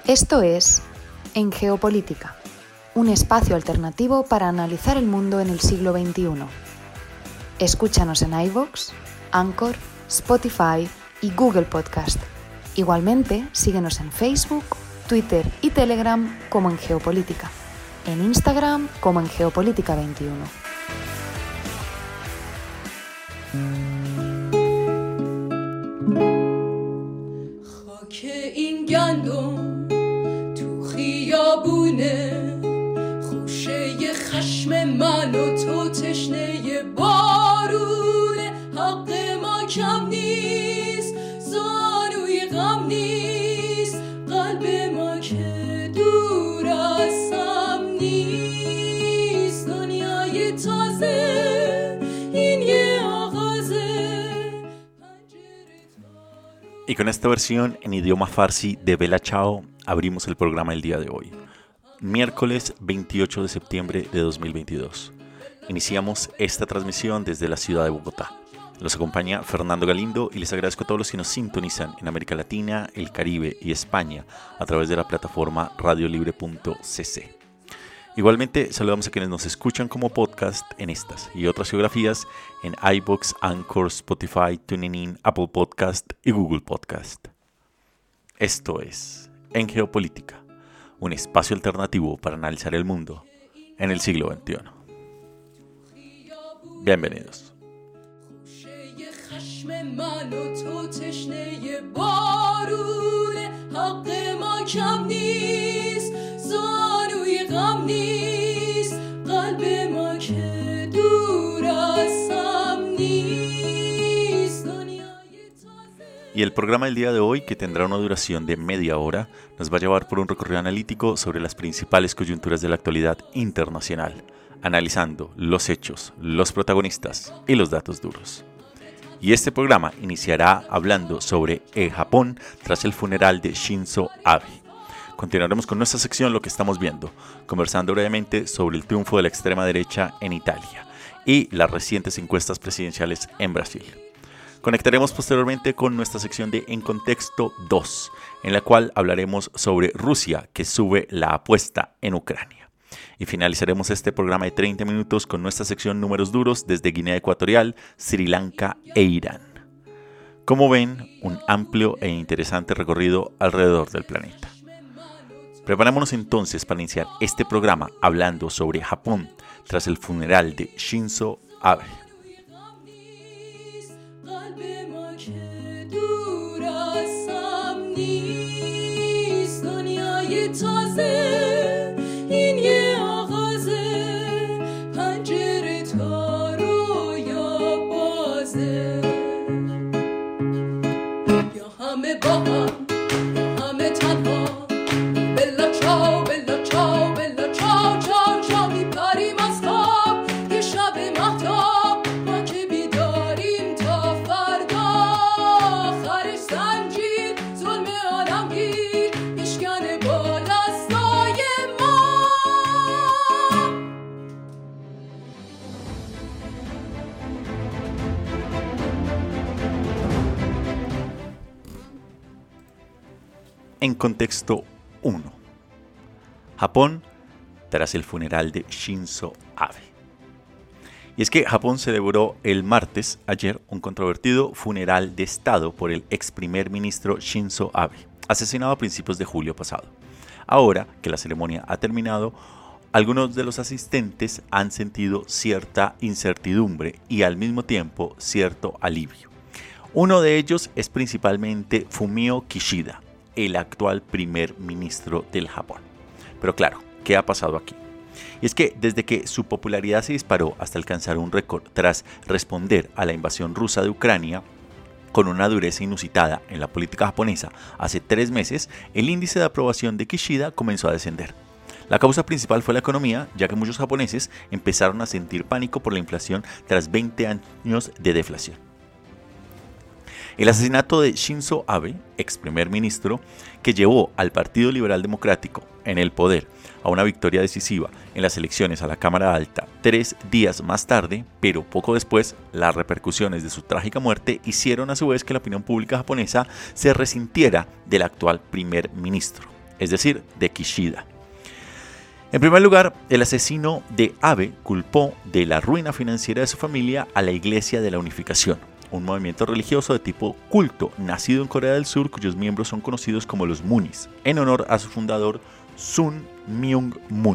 Esto es En Geopolítica, un espacio alternativo para analizar el mundo en el siglo XXI. Escúchanos en iVoox, Anchor, Spotify y Google Podcast. Igualmente, síguenos en Facebook, Twitter y Telegram como En Geopolítica, en Instagram como En Geopolítica 21. Y con esta versión en idioma farsi de Bella Ciao abrimos el programa el día de hoy, miércoles 28 de septiembre de 2022. Iniciamos esta transmisión desde la ciudad de Bogotá. Los acompaña Fernando Galindo y les agradezco a todos los que nos sintonizan en América Latina, el Caribe y España a través de la plataforma radiolibre.cc. Igualmente saludamos a quienes nos escuchan como podcast en estas y otras geografías en iVoox, Anchor, Spotify, TuneIn, Apple Podcast y Google Podcast. Esto es En Geopolítica, un espacio alternativo para analizar el mundo en el siglo XXI. Bienvenidos. Y el programa del día de hoy, que tendrá una duración de media hora, nos va a llevar por un recorrido analítico sobre las principales coyunturas de la actualidad internacional, analizando los hechos, los protagonistas y los datos duros. Y este programa iniciará hablando sobre Japón tras el funeral de Shinzo Abe. Continuaremos con nuestra sección Lo que estamos viendo, conversando brevemente sobre el triunfo de la extrema derecha en Italia y las recientes encuestas presidenciales en Brasil. Conectaremos posteriormente con nuestra sección de En Contexto 2, en la cual hablaremos sobre Rusia, que sube la apuesta en Ucrania. Y finalizaremos este programa de 30 minutos con nuestra sección Números Duros desde Guinea Ecuatorial, Sri Lanka e Irán. Como ven, un amplio e interesante recorrido alrededor del planeta. Preparémonos entonces para iniciar este programa hablando sobre Japón tras el funeral de Shinzo Abe. En contexto 1. Japón tras el funeral de Shinzo Abe. Y es que Japón celebró el martes, ayer, un controvertido funeral de Estado por el ex primer ministro Shinzo Abe, asesinado a principios de julio pasado. Ahora que la ceremonia ha terminado, algunos de los asistentes han sentido cierta incertidumbre y al mismo tiempo cierto alivio. Uno de ellos es principalmente Fumio Kishida, el actual primer ministro del Japón. Pero claro, ¿qué ha pasado aquí? Y es que desde que su popularidad se disparó hasta alcanzar un récord tras responder a la invasión rusa de Ucrania, con una dureza inusitada en la política japonesa hace 3 meses, el índice de aprobación de Kishida comenzó a descender. La causa principal fue la economía, ya que muchos japoneses empezaron a sentir pánico por la inflación tras 20 años de deflación. El asesinato de Shinzo Abe, ex primer ministro, que llevó al Partido Liberal Democrático en el poder a una victoria decisiva en las elecciones a la Cámara Alta 3 días más tarde, pero poco después, las repercusiones de su trágica muerte hicieron a su vez que la opinión pública japonesa se resintiera del actual primer ministro, es decir, de Kishida. En primer lugar, el asesino de Abe culpó de la ruina financiera de su familia a la Iglesia de la Unificación, un movimiento religioso de tipo culto nacido en Corea del Sur cuyos miembros son conocidos como los Moonies, en honor a su fundador Sun Myung Moon.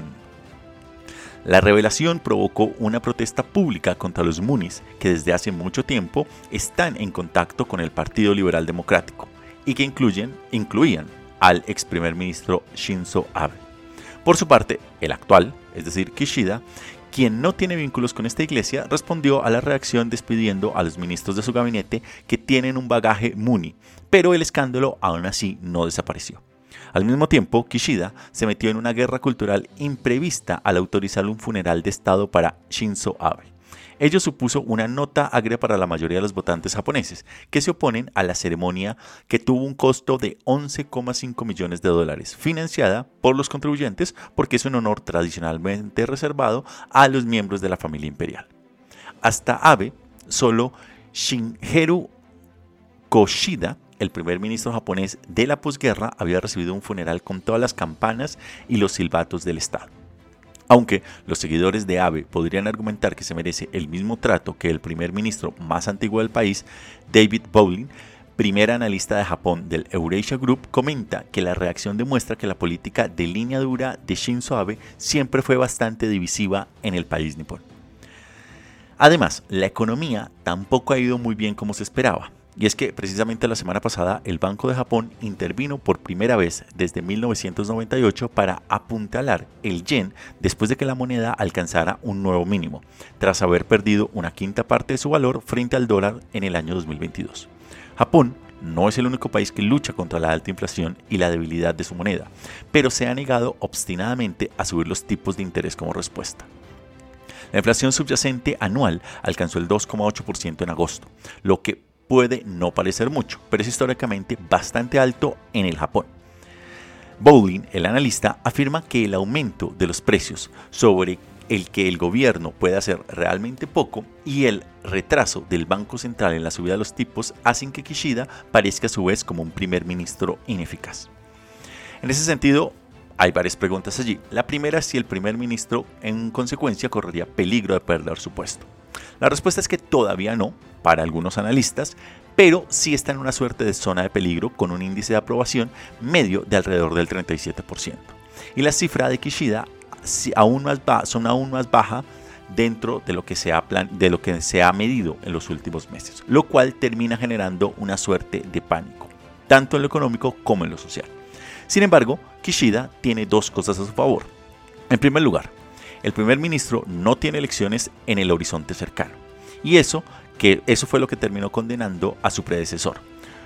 La revelación provocó una protesta pública contra los Moonies, que desde hace mucho tiempo están en contacto con el Partido Liberal Democrático y que incluían al ex primer ministro Shinzo Abe. Por su parte, el actual, es decir, Kishida, quien no tiene vínculos con esta iglesia, respondió a la reacción despidiendo a los ministros de su gabinete que tienen un bagaje Moonie, pero el escándalo aún así no desapareció. Al mismo tiempo, Kishida se metió en una guerra cultural imprevista al autorizar un funeral de estado para Shinzo Abe. Ello supuso una nota agria para la mayoría de los votantes japoneses, que se oponen a la ceremonia que tuvo un costo de $11,5 millones, financiada por los contribuyentes porque es un honor tradicionalmente reservado a los miembros de la familia imperial. Hasta Abe, solo Shigeru Koshida, el primer ministro japonés de la posguerra, había recibido un funeral con todas las campanas y los silbatos del Estado. Aunque los seguidores de Abe podrían argumentar que se merece el mismo trato que el primer ministro más antiguo del país, David Bowling, primer analista de Japón del Eurasia Group, comenta que la reacción demuestra que la política de línea dura de Shinzo Abe siempre fue bastante divisiva en el país nipón. Además, la economía tampoco ha ido muy bien como se esperaba. Y es que precisamente la semana pasada el Banco de Japón intervino por primera vez desde 1998 para apuntalar el yen después de que la moneda alcanzara un nuevo mínimo, tras haber perdido una quinta parte de su valor frente al dólar en el año 2022. Japón no es el único país que lucha contra la alta inflación y la debilidad de su moneda, pero se ha negado obstinadamente a subir los tipos de interés como respuesta. La inflación subyacente anual alcanzó el 2,8% en agosto, lo que puede no parecer mucho, pero es históricamente bastante alto en el Japón. Bowling, el analista, afirma que el aumento de los precios sobre el que el gobierno puede hacer realmente poco y el retraso del Banco Central en la subida de los tipos hacen que Kishida parezca a su vez como un primer ministro ineficaz. En ese sentido, hay varias preguntas allí. La primera es si el primer ministro en consecuencia correría peligro de perder su puesto. La respuesta es que todavía no, para algunos analistas, pero sí está en una suerte de zona de peligro con un índice de aprobación medio de alrededor del 37%. Y la cifra de Kishida son aún más baja dentro de lo que se ha medido en los últimos meses, lo cual termina generando una suerte de pánico, tanto en lo económico como en lo social. Sin embargo, Kishida tiene dos cosas a su favor. En primer lugar, el primer ministro no tiene elecciones en el horizonte cercano. Y eso fue lo que terminó condenando a su predecesor,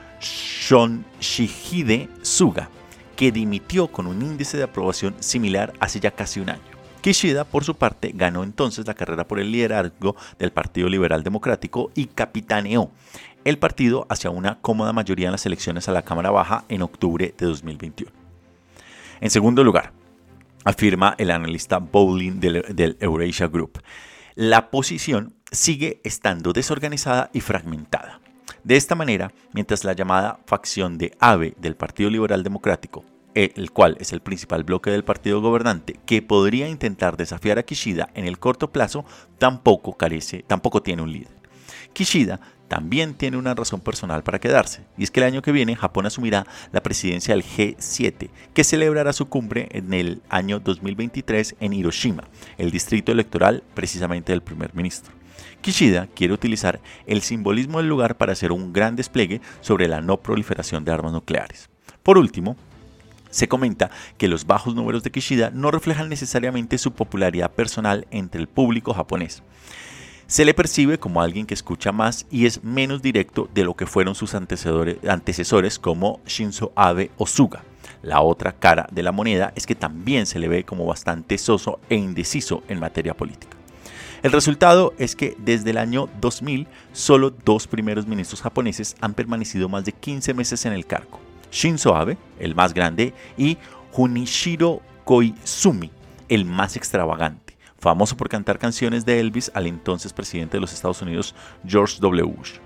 Shonshihide Suga, que dimitió con un índice de aprobación similar hace ya casi un año. Kishida, por su parte, ganó entonces la carrera por el liderazgo del Partido Liberal Democrático y capitaneó el partido hacia una cómoda mayoría en las elecciones a la Cámara Baja en octubre de 2021. En segundo lugar, afirma el analista Bowling del Eurasia Group, la posición sigue estando desorganizada y fragmentada. De esta manera, mientras la llamada facción de Abe del Partido Liberal Democrático, el cual es el principal bloque del partido gobernante que podría intentar desafiar a Kishida en el corto plazo, tampoco tiene un líder. Kishida también tiene una razón personal para quedarse, y es que el año que viene Japón asumirá la presidencia del G7, que celebrará su cumbre en el año 2023 en Hiroshima, el distrito electoral precisamente del primer ministro. Kishida quiere utilizar el simbolismo del lugar para hacer un gran despliegue sobre la no proliferación de armas nucleares. Por último, se comenta que los bajos números de Kishida no reflejan necesariamente su popularidad personal entre el público japonés. Se le percibe como alguien que escucha más y es menos directo de lo que fueron sus antecesores como Shinzo Abe o Suga. La otra cara de la moneda es que también se le ve como bastante soso e indeciso en materia política. El resultado es que desde el año 2000 solo dos primeros ministros japoneses han permanecido más de 15 meses en el cargo. Shinzo Abe, el más grande, y Junichiro Koizumi, el más extravagante, famoso por cantar canciones de Elvis al entonces presidente de los Estados Unidos, George W. Bush.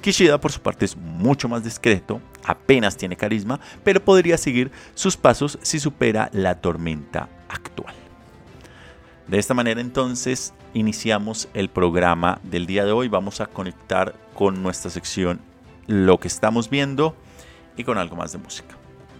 Kishida, por su parte, es mucho más discreto, apenas tiene carisma, pero podría seguir sus pasos si supera la tormenta actual. De esta manera, entonces, iniciamos el programa del día de hoy. Vamos a conectar con nuestra sección Lo que estamos viendo y con algo más de música.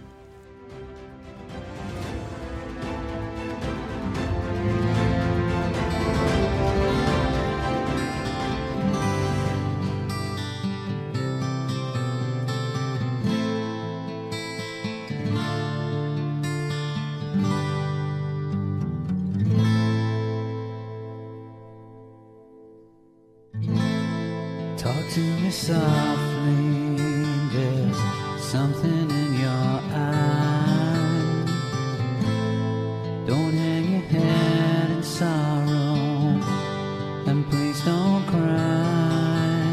Talk to me softly, there's something in your eyes. Don't hang your head in sorrow, and please don't cry.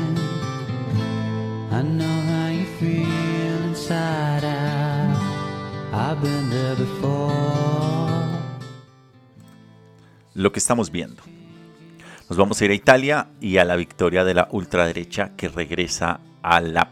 I know how you feel inside out, I've been there before. Lo que estamos viendo. Nos vamos a ir a Italia y a la victoria de la ultraderecha que regresa a la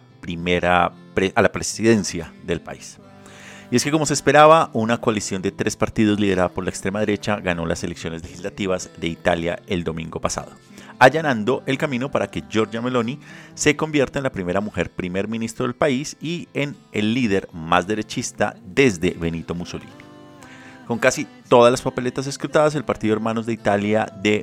presidencia del país. Y es que, como se esperaba, una coalición de 3 partidos liderada por la extrema derecha ganó las elecciones legislativas de Italia el domingo pasado, allanando el camino para que Giorgia Meloni se convierta en la primera mujer primer ministro del país y en el líder más derechista desde Benito Mussolini. Con casi todas las papeletas escrutadas, el partido Hermanos de Italia de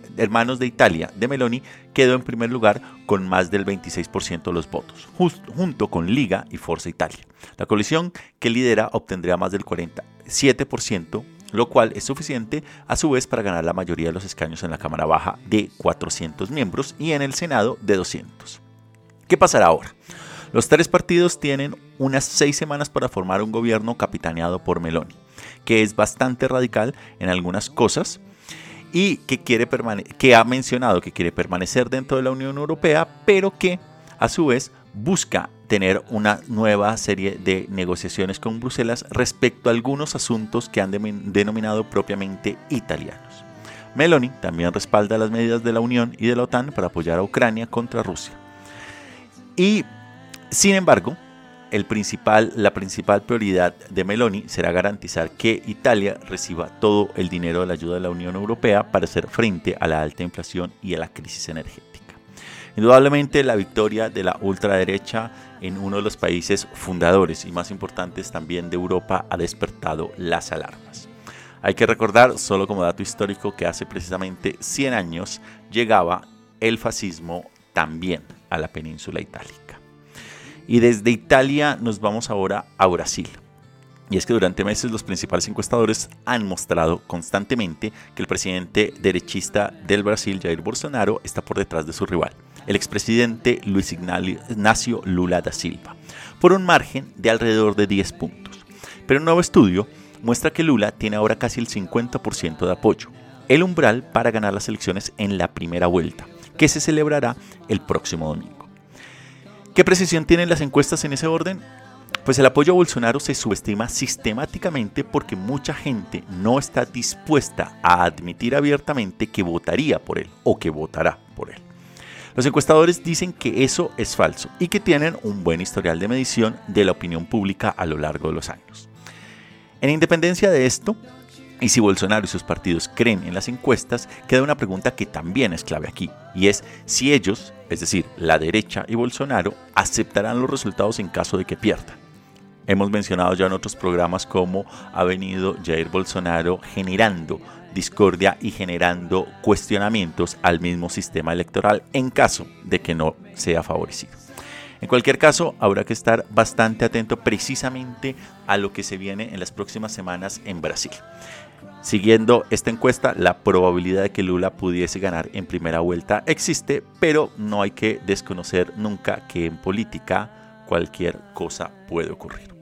Meloni quedó en primer lugar con más del 26% de los votos, junto con Liga y Forza Italia. La coalición que lidera obtendría más del 47%, lo cual es suficiente a su vez para ganar la mayoría de los escaños en la Cámara Baja de 400 miembros y en el Senado de 200. ¿Qué pasará ahora? Los 3 partidos tienen unas 6 semanas para formar un gobierno capitaneado por Meloni, que es bastante radical en algunas cosas y que ha mencionado que quiere permanecer dentro de la Unión Europea, pero que a su vez busca tener una nueva serie de negociaciones con Bruselas respecto a algunos asuntos que han denominado propiamente italianos. Meloni también respalda las medidas de la Unión y de la OTAN para apoyar a Ucrania contra Rusia. Y, sin embargo, la principal prioridad de Meloni será garantizar que Italia reciba todo el dinero de la ayuda de la Unión Europea para hacer frente a la alta inflación y a la crisis energética. Indudablemente, la victoria de la ultraderecha en uno de los países fundadores y más importantes también de Europa ha despertado las alarmas. Hay que recordar, solo como dato histórico, que hace precisamente 100 años llegaba el fascismo también a la península itálica. Y desde Italia nos vamos ahora a Brasil. Y es que durante meses los principales encuestadores han mostrado constantemente que el presidente derechista del Brasil, Jair Bolsonaro, está por detrás de su rival, el expresidente Luis Ignacio Lula da Silva, por un margen de alrededor de 10 puntos. Pero un nuevo estudio muestra que Lula tiene ahora casi el 50% de apoyo, el umbral para ganar las elecciones en la primera vuelta, que se celebrará el próximo domingo. ¿Qué precisión tienen las encuestas en ese orden? Pues el apoyo a Bolsonaro se subestima sistemáticamente porque mucha gente no está dispuesta a admitir abiertamente que votaría por él o que votará por él. Los encuestadores dicen que eso es falso y que tienen un buen historial de medición de la opinión pública a lo largo de los años. En independencia de esto, y si Bolsonaro y sus partidos creen en las encuestas, queda una pregunta que también es clave aquí, y es si ellos, es decir, la derecha y Bolsonaro, aceptarán los resultados en caso de que pierdan. Hemos mencionado ya en otros programas cómo ha venido Jair Bolsonaro generando discordia y generando cuestionamientos al mismo sistema electoral en caso de que no sea favorecido. En cualquier caso, habrá que estar bastante atento precisamente a lo que se viene en las próximas semanas en Brasil. Siguiendo esta encuesta, la probabilidad de que Lula pudiese ganar en primera vuelta existe, pero no hay que desconocer nunca que en política cualquier cosa puede ocurrir.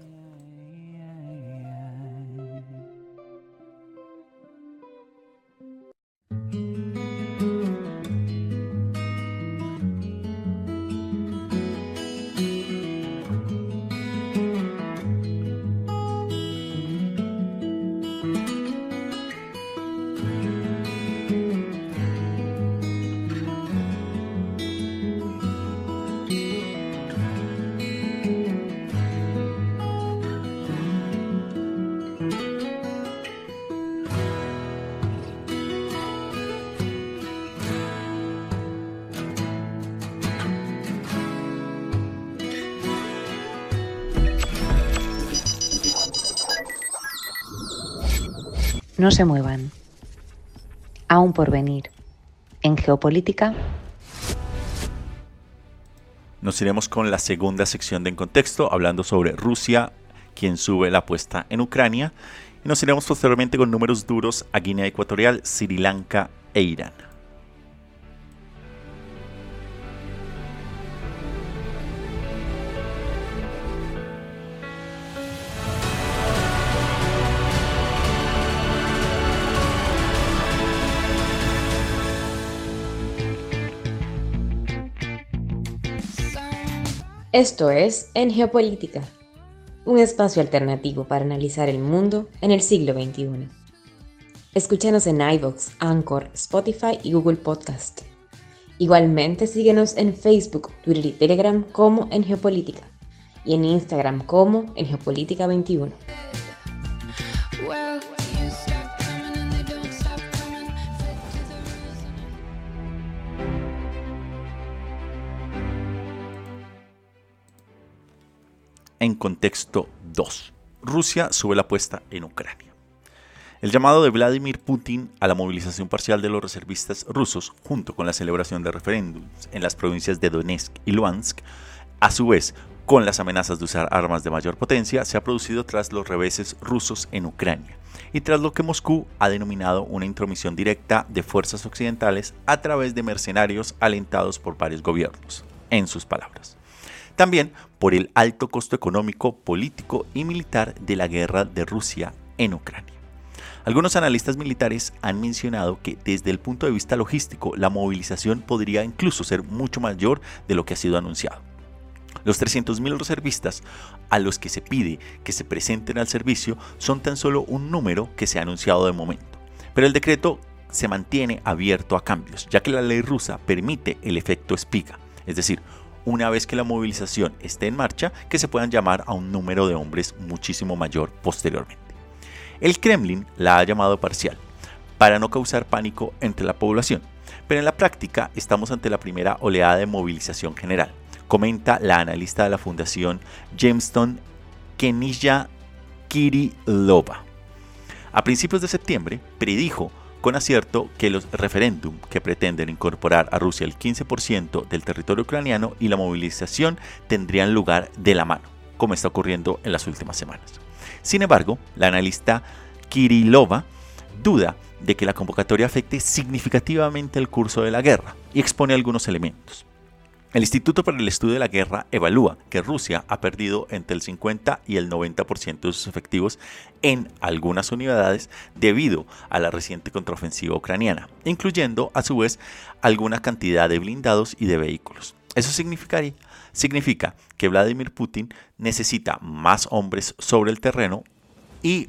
No se muevan. Aún por venir. En Geopolítica. Nos iremos con la segunda sección de En Contexto, hablando sobre Rusia, quien sube la apuesta en Ucrania. Y nos iremos posteriormente con números duros a Guinea Ecuatorial, Sri Lanka e Irán. Esto es En Geopolítica, un espacio alternativo para analizar el mundo en el siglo XXI. Escúchanos en iVoox, Anchor, Spotify y Google Podcast. Igualmente síguenos en Facebook, Twitter y Telegram como En Geopolítica y en Instagram como En Geopolítica 21. En Contexto 2. Rusia sube la apuesta en Ucrania. El llamado de Vladimir Putin a la movilización parcial de los reservistas rusos, junto con la celebración de referéndums en las provincias de Donetsk y Luhansk, a su vez con las amenazas de usar armas de mayor potencia, se ha producido tras los reveses rusos en Ucrania y tras lo que Moscú ha denominado una intromisión directa de fuerzas occidentales a través de mercenarios alentados por varios gobiernos, en sus palabras. También por el alto costo económico, político y militar de la guerra de Rusia en Ucrania. Algunos analistas militares han mencionado que desde el punto de vista logístico la movilización podría incluso ser mucho mayor de lo que ha sido anunciado. Los 300.000 reservistas a los que se pide que se presenten al servicio son tan solo un número que se ha anunciado de momento, pero el decreto se mantiene abierto a cambios, ya que la ley rusa permite el efecto espiga, es decir, una vez que la movilización esté en marcha, que se puedan llamar a un número de hombres muchísimo mayor posteriormente. El Kremlin la ha llamado parcial, para no causar pánico entre la población, pero en la práctica estamos ante la primera oleada de movilización general, comenta la analista de la Fundación Jamestown, Kenilla Kirilova. A principios de septiembre predijo con acierto que los referéndum que pretenden incorporar a Rusia el 15% del territorio ucraniano y la movilización tendrían lugar de la mano, como está ocurriendo en las últimas semanas. Sin embargo, la analista Kirilova duda de que la convocatoria afecte significativamente el curso de la guerra y expone algunos elementos. El Instituto para el Estudio de la Guerra evalúa que Rusia ha perdido entre el 50 y el 90% de sus efectivos en algunas unidades debido a la reciente contraofensiva ucraniana, incluyendo a su vez alguna cantidad de blindados y de vehículos. Eso significa que Vladimir Putin necesita más hombres sobre el terreno y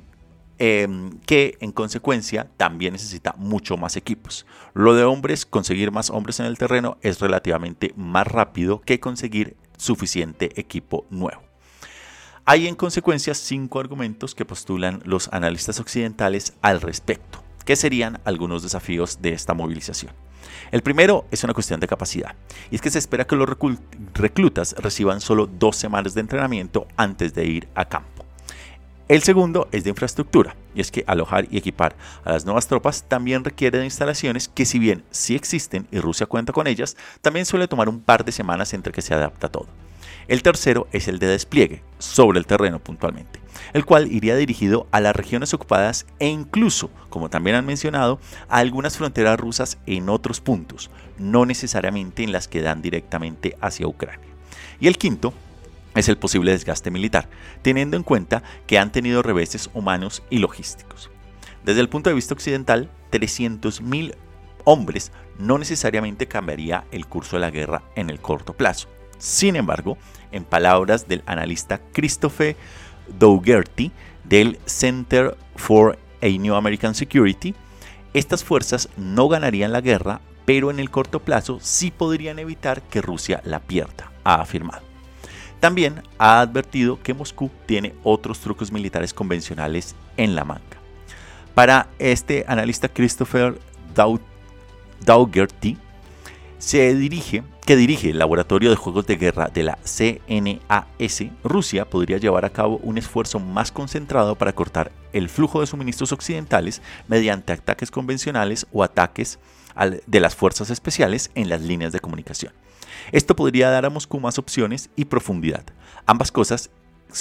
que en consecuencia también necesita mucho más equipos. Lo de hombres, conseguir más hombres en el terreno es relativamente más rápido que conseguir suficiente equipo nuevo. Hay en consecuencia 5 argumentos que postulan los analistas occidentales al respecto, que serían algunos desafíos de esta movilización. El primero es una cuestión de capacidad, y es que se espera que los reclutas reciban solo 2 semanas de entrenamiento antes de ir a campo. El segundo es de infraestructura, y es que alojar y equipar a las nuevas tropas también requiere de instalaciones que, si bien sí existen y Rusia cuenta con ellas, también suele tomar un par de semanas entre que se adapta todo. El tercero es el de despliegue, sobre el terreno puntualmente, el cual iría dirigido a las regiones ocupadas e incluso, como también han mencionado, a algunas fronteras rusas en otros puntos, no necesariamente en las que dan directamente hacia Ucrania. Y el quinto es el posible desgaste militar, teniendo en cuenta que han tenido reveses humanos y logísticos. Desde el punto de vista occidental, 300.000 hombres no necesariamente cambiaría el curso de la guerra en el corto plazo. Sin embargo, en palabras del analista Christopher Dougherty del Center for a New American Security, estas fuerzas no ganarían la guerra, pero en el corto plazo sí podrían evitar que Rusia la pierda, ha afirmado. También ha advertido que Moscú tiene otros trucos militares convencionales en la manga. Para este analista Christopher Dougherty, se dirige que dirige el Laboratorio de Juegos de Guerra de la CNAS, Rusia podría llevar a cabo un esfuerzo más concentrado para cortar el flujo de suministros occidentales mediante ataques convencionales o ataques de las fuerzas especiales en las líneas de comunicación. Esto podría dar a Moscú más opciones y profundidad. Ambas cosas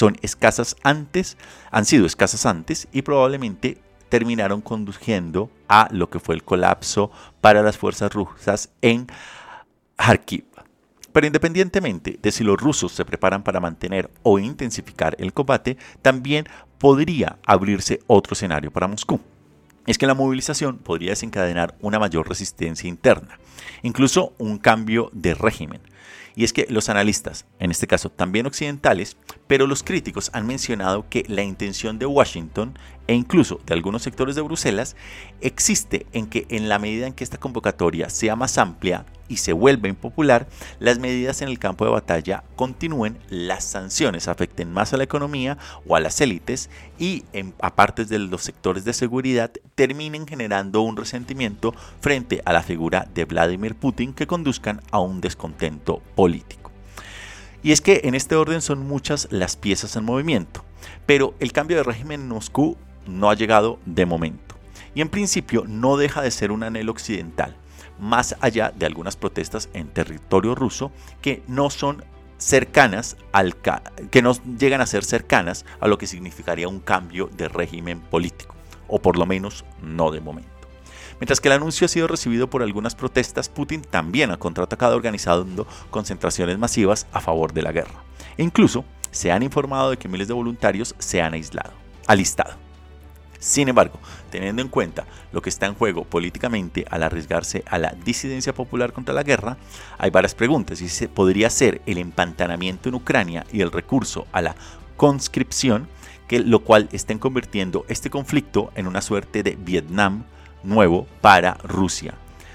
han sido escasas antes y probablemente terminaron conduciendo a lo que fue el colapso para las fuerzas rusas en Kharkiv. Pero independientemente de si los rusos se preparan para mantener o intensificar el combate, también podría abrirse otro escenario para Moscú. Es que la movilización podría desencadenar una mayor resistencia interna, incluso un cambio de régimen. Y es que los analistas, en este caso también occidentales, pero los críticos han mencionado que la intención de Washington e incluso de algunos sectores de Bruselas existe en que en la medida en que esta convocatoria sea más amplia y se vuelva impopular, las medidas en el campo de batalla continúen, las sanciones afecten más a la economía o a las élites y a partes de los sectores de seguridad terminen generando un resentimiento frente a la figura de Vladimir Putin que conduzcan a un descontento político. Y es que en este orden son muchas las piezas en movimiento, pero el cambio de régimen en Moscú no ha llegado de momento y en principio no deja de ser un anhelo occidental, más allá de algunas protestas en territorio ruso que no son cercanas que no llegan a ser cercanas a lo que significaría un cambio de régimen político, o por lo menos no de momento. Mientras que el anuncio ha sido recibido por algunas protestas, Putin también ha contraatacado organizando concentraciones masivas a favor de la guerra. E incluso se han informado de que miles de voluntarios se han alistado. Sin embargo, teniendo en cuenta lo que está en juego políticamente al arriesgarse a la disidencia popular contra la guerra, hay varias preguntas y podría ser el empantanamiento en Ucrania y el recurso a la conscripción, lo cual estén convirtiendo este conflicto en una suerte de Vietnam nuevo para Rusia.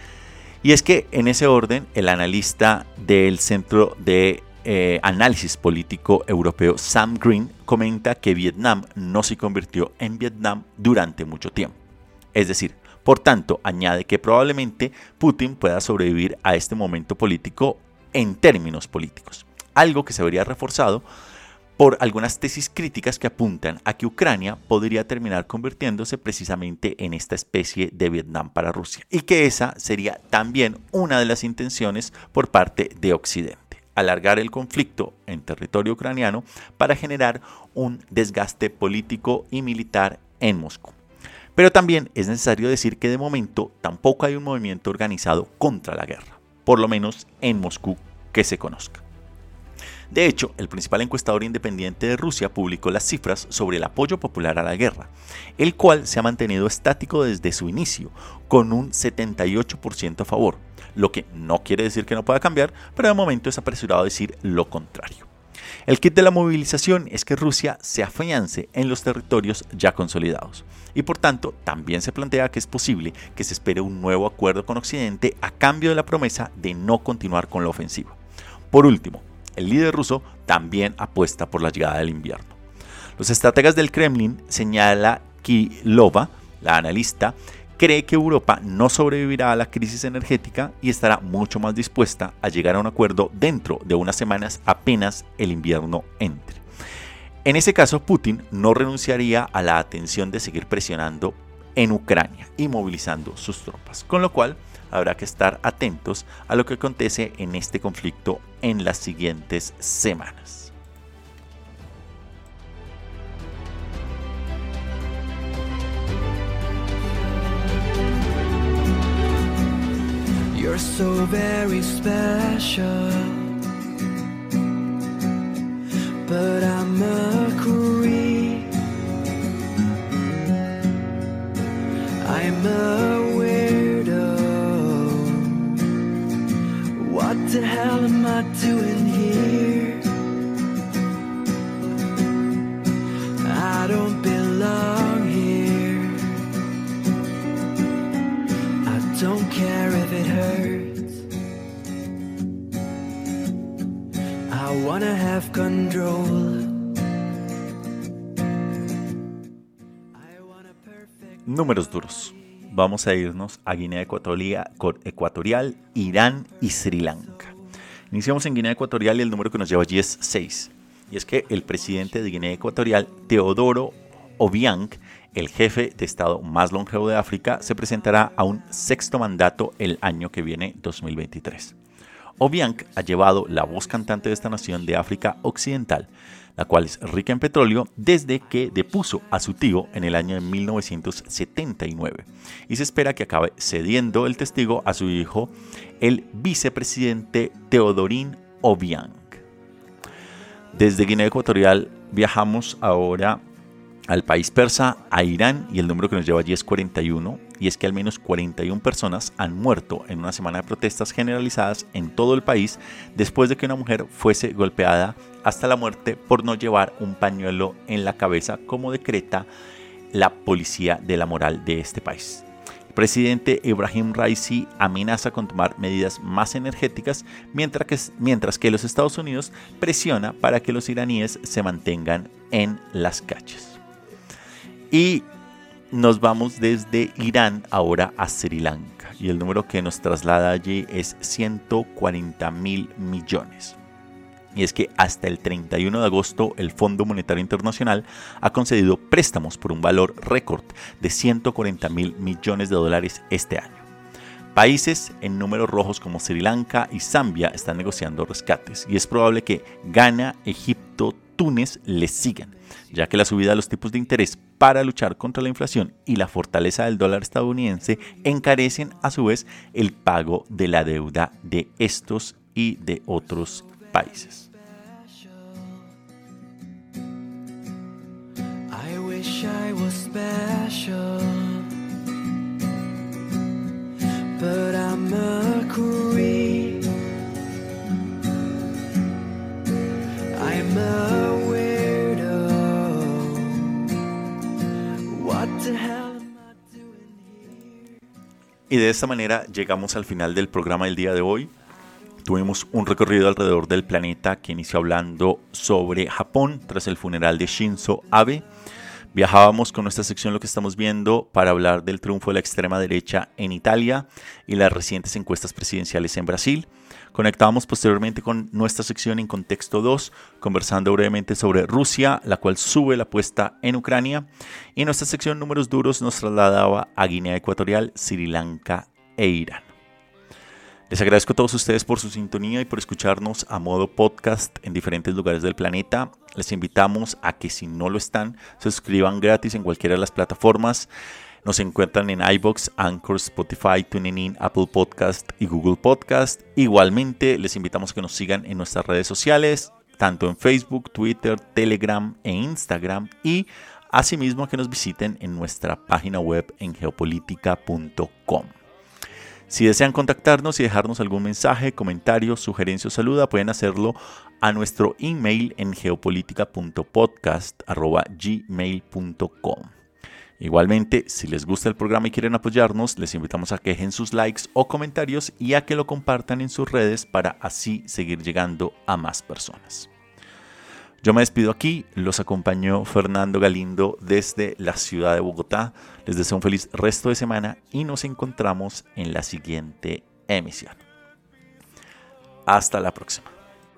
Y es que en ese orden, el analista del Centro de Análisis Político Europeo Sam Green comenta que Vietnam no se convirtió en Vietnam durante mucho tiempo. Es decir, por tanto, añade que probablemente Putin pueda sobrevivir a este momento político en términos políticos, algo que se vería reforzado por algunas tesis críticas que apuntan a que Ucrania podría terminar convirtiéndose precisamente en esta especie de Vietnam para Rusia, y que esa sería también una de las intenciones por parte de Occidente: alargar el conflicto en territorio ucraniano para generar un desgaste político y militar en Moscú. Pero también es necesario decir que de momento tampoco hay un movimiento organizado contra la guerra, por lo menos en Moscú que se conozca. De hecho, el principal encuestador independiente de Rusia publicó las cifras sobre el apoyo popular a la guerra, el cual se ha mantenido estático desde su inicio, con un 78% a favor, lo que no quiere decir que no pueda cambiar, pero de momento es apresurado decir lo contrario. El kit de la movilización es que Rusia se afiance en los territorios ya consolidados, y por tanto también se plantea que es posible que se espere un nuevo acuerdo con Occidente a cambio de la promesa de no continuar con la ofensiva. Por último, el líder ruso también apuesta por la llegada del invierno. Los estrategas del Kremlin, señala Kilova, la analista, cree que Europa no sobrevivirá a la crisis energética y estará mucho más dispuesta a llegar a un acuerdo dentro de unas semanas apenas el invierno entre. En ese caso, Putin no renunciaría a la atención de seguir presionando en Ucrania y movilizando sus tropas, con lo cual habrá que estar atentos a lo que acontece en este conflicto en las siguientes semanas. You're so very special, but I'm a creep. I'm a weirdo. What the hell am I doing here? I don't belong here. I don't care if it hurts. I wanna have control. Números duros. Vamos a irnos a Guinea Ecuatorial, Irán y Sri Lanka. Iniciamos en Guinea Ecuatorial y el número que nos lleva allí es 6. Y es que el presidente de Guinea Ecuatorial, Teodoro Obiang, el jefe de Estado más longevo de África, se presentará a un 6º mandato el año que viene, 2023. Obiang ha llevado la voz cantante de esta nación de África Occidental, la cual es rica en petróleo, desde que depuso a su tío en el año de 1979. Y se espera que acabe cediendo el testigo a su hijo, el vicepresidente Teodorín Obiang. Desde Guinea Ecuatorial viajamos ahora al país persa, a Irán, y el número que nos lleva allí es 41, y es que al menos 41 personas han muerto en una semana de protestas generalizadas en todo el país después de que una mujer fuese golpeada hasta la muerte por no llevar un pañuelo en la cabeza, como decreta la policía de la moral de este país. El presidente Ebrahim Raisi amenaza con tomar medidas más energéticas, mientras que los Estados Unidos presiona para que los iraníes se mantengan en las calles. Y nos vamos desde Irán ahora a Sri Lanka, y el número que nos traslada allí es 140.000 millones. Y es que hasta el 31 de agosto el Fondo Monetario Internacional ha concedido préstamos por un valor récord de 140.000 millones de dólares este año. Países en números rojos como Sri Lanka y Zambia están negociando rescates, y es probable que Ghana, Egipto, Túnez les sigan, ya que la subida de los tipos de interés para luchar contra la inflación y la fortaleza del dólar estadounidense encarecen a su vez el pago de la deuda de estos y de otros países. I wish I was special, but I'm Mercury. I'm a weirdo. What the hell am I doing here? Y de esta manera llegamos al final del programa del día de hoy. Tuvimos un recorrido alrededor del planeta que inició hablando sobre Japón tras el funeral de Shinzo Abe. Viajábamos con nuestra sección Lo que estamos viendo para hablar del triunfo de la extrema derecha en Italia y las recientes encuestas presidenciales en Brasil. Conectábamos posteriormente con nuestra sección En Contexto 2, conversando brevemente sobre Rusia, la cual sube la apuesta en Ucrania. Y nuestra sección Números Duros nos trasladaba a Guinea Ecuatorial, Sri Lanka e Irán. Les agradezco a todos ustedes por su sintonía y por escucharnos a modo podcast en diferentes lugares del planeta. Les invitamos a que, si no lo están, se suscriban gratis en cualquiera de las plataformas. Nos encuentran en iVoox, Anchor, Spotify, TuneIn, Apple Podcast y Google Podcast. Igualmente, les invitamos a que nos sigan en nuestras redes sociales, tanto en Facebook, Twitter, Telegram e Instagram, y asimismo a que nos visiten en nuestra página web en geopolitica.com. Si desean contactarnos y dejarnos algún mensaje, comentario, sugerencia o saluda, pueden hacerlo a nuestro email en geopolitica.podcast@gmail.com. Igualmente, si les gusta el programa y quieren apoyarnos, les invitamos a que dejen sus likes o comentarios y a que lo compartan en sus redes para así seguir llegando a más personas. Yo me despido aquí, los acompañó Fernando Galindo desde la ciudad de Bogotá. Les deseo un feliz resto de semana y nos encontramos en la siguiente emisión. Hasta la próxima.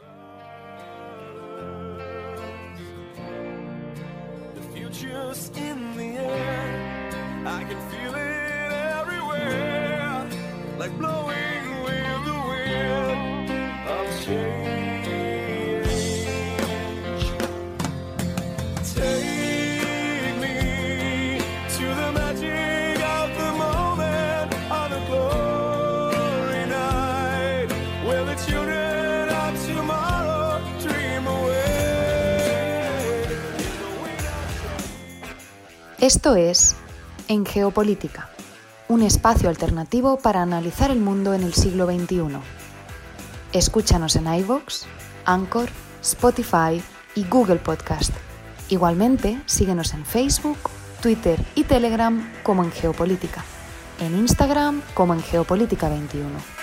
Esto es En Geopolítica, un espacio alternativo para analizar el mundo en el siglo XXI. Escúchanos en iVoox, Anchor, Spotify y Google Podcast. Igualmente, síguenos en Facebook, Twitter y Telegram como En Geopolítica, en Instagram como En Geopolítica 21.